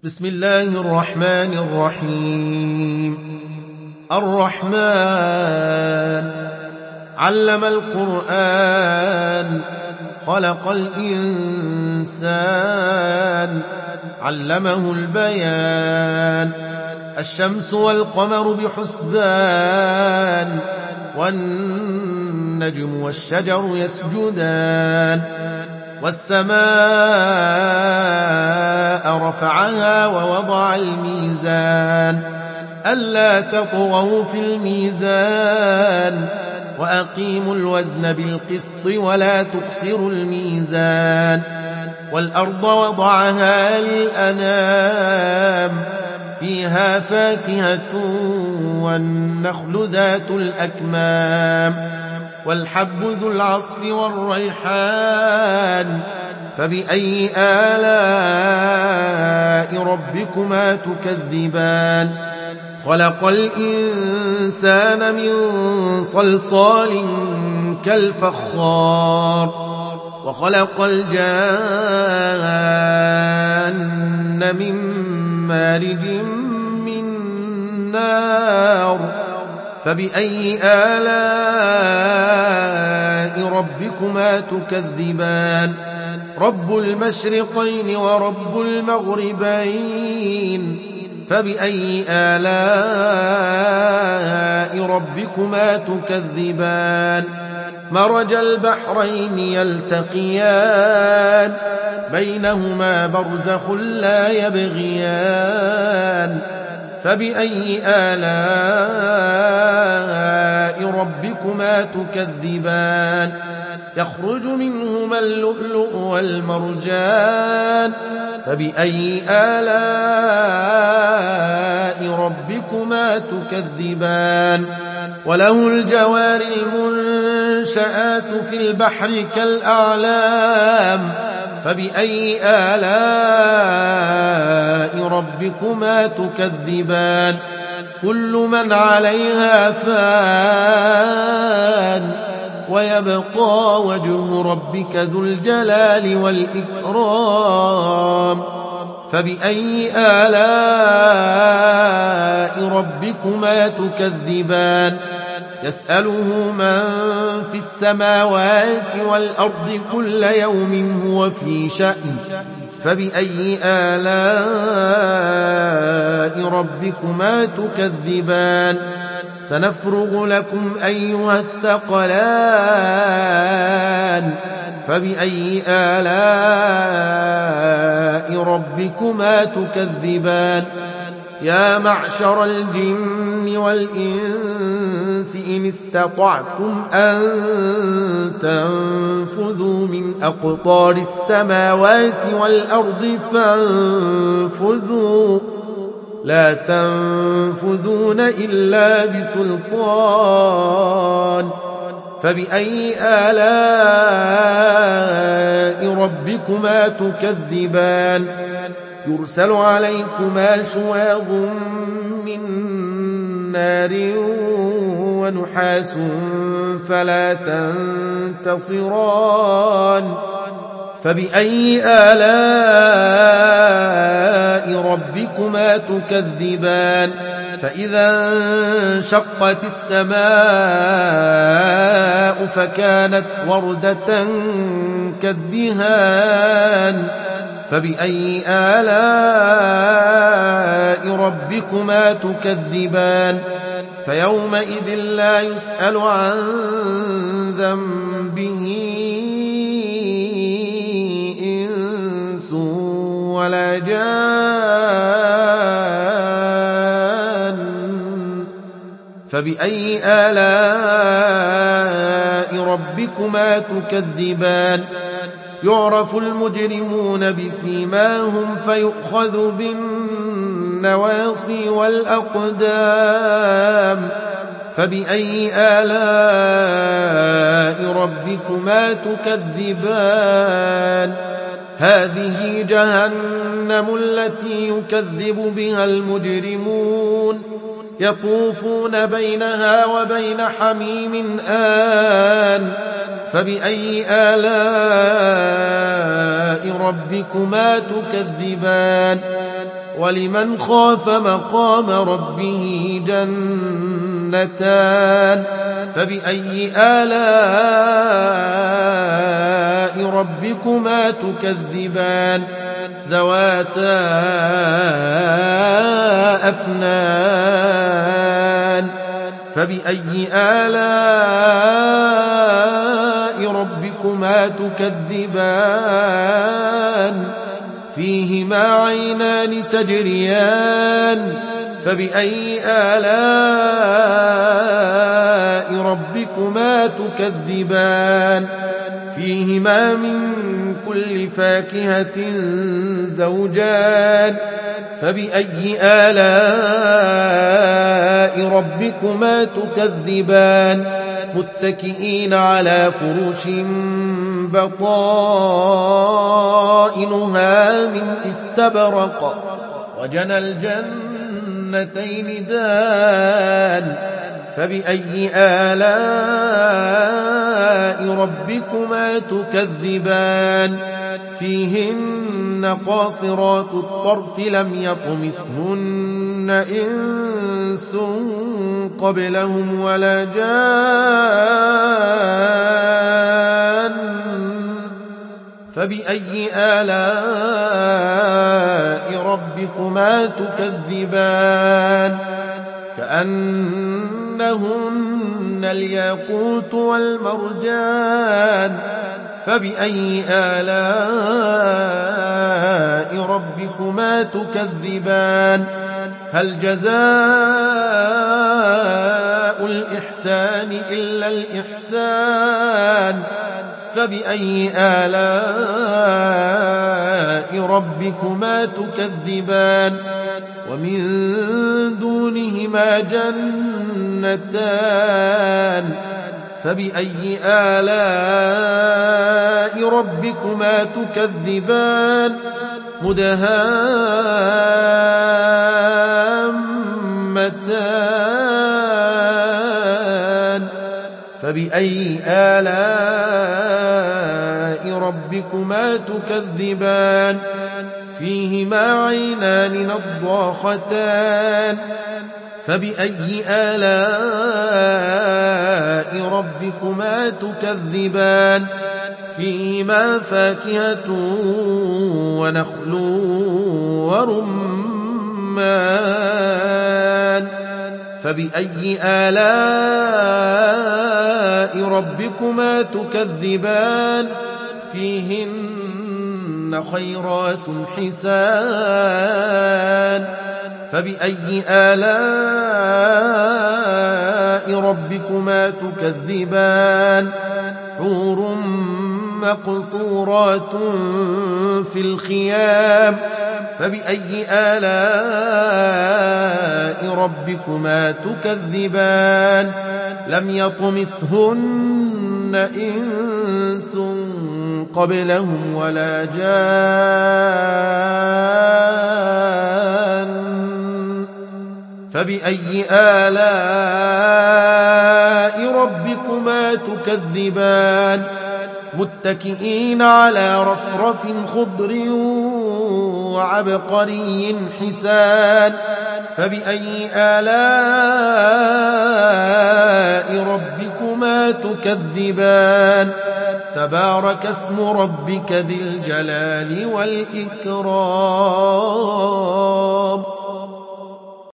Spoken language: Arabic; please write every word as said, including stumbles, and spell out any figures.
بسم الله الرحمن الرحيم. الرحمن علم القرآن خلق الإنسان علمه البيان. الشمس والقمر بحسبان والنجم والشجر يسجدان. والسماء رفعها ووضع الميزان ألا تطغوا في الميزان وأقيموا الوزن بالقسط ولا تخسروا الميزان. والأرض وضعها للأنام فيها فاكهة والنخل ذات الأكمام والحب ذو العصف والريحان. فبأي آلاء ربكما تكذبان؟ خلق الإنسان من صلصال كالفخار وخلق الجان من مارج من نار. فبأي آلاء ربكما تكذبان؟ رب المشرقين ورب المغربين. فبأي آلاء ربكما تكذبان؟ مرج البحرين يلتقيان بينهما برزخ لا يبغيان. فبأي آلاء ربكما تكذبان؟ يخرج منهما اللؤلؤ والمرجان. فبأي آلاء ربكما تكذبان؟ وله الجوار المنشآت في البحر كالأعلام. فبأي آلاء ربكما تكذبان؟ كل من عليها فان ويبقى وجه ربك ذو الجلال والإكرام. فبأي آلاء ربكما تكذبان؟ يسأله من في السماوات والأرض كل يوم هو في شأن. فبأي آلاء ربكما تكذبان؟ سنفرغ لكم أيها الثقلان. فبأي آلاء ربكما تكذبان؟ يا معشر الجن والإنس إن استطعتم أن تنفذوا من أقطار السماوات والأرض فانفذوا لا تنفذون إلا بسلطان. فبأي آلاء ربكما تكذبان؟ يرسل عليكما شواظ من نار ونحاس فلا تنتصران. فبأي آلاء ربكما تكذبان؟ فإذا انشقت السماء فكانت وردة كالدهان. فبأي آلاء ربكما تكذبان؟ فيومئذ لا يسأل عن ذنبه إنس ولا جان. فبأي آلاء ربكما تكذبان؟ يعرف المجرمون بسيماهم فيؤخذ بالنواصي والأقدام. فبأي آلاء ربكما تكذبان؟ هذه جهنم التي يكذب بها المجرمون يطوفون بينها وبين حميم آن. فبأي آلاء ربكما تكذبان؟ ولمن خاف مقام ربه جنتان فبأي آلاء ربكما تكذبان ذواتا أفنان فبأي آلاء ربكما تكذبان فيهما عينان تجريان فبأي آلاء ربكما تكذبان فيهما من كل فاكهة زوجان فبأي آلاء ربكما تكذبان متكئين على فرش بطائنها من استبرق وجنى الجنتين دان فبأي آلاء ربكما تكذبان فيهن قاصرات الطرف لم يطمثهن إنس قبلهم ولا جان فبأي آلاء ربكما تكذبان كأنهن الياقوت والمرجان فبأي آلاء ربكما تكذبان هل جزاء الإحسان إلا الإحسان فبأي آلاء ربكما تكذبان ومن دونهما جنتان فبأي آلاء ربكما تكذبان مدهامتان فبأي آلاء ربكما تكذبان فيهما عينان نضاختان فبأي آلاء ربكما تكذبان فيهما فاكهة ونخل ورمان فبأي آلاء ربكما تكذبان فيهن خيرات حسان فبأي آلاء ربكما تكذبان حور مقصورات في الخيام فبأي آلاء ربكما تكذبان لم يطمثهن إنس قبلهم ولا جان فبأي آلاء ربكما تكذبان متكئين على رفرف خضر وعبقري حسان فبأي آلاء ربكما تكذبان تبارك اسم ربك ذي الجلال والإكرام.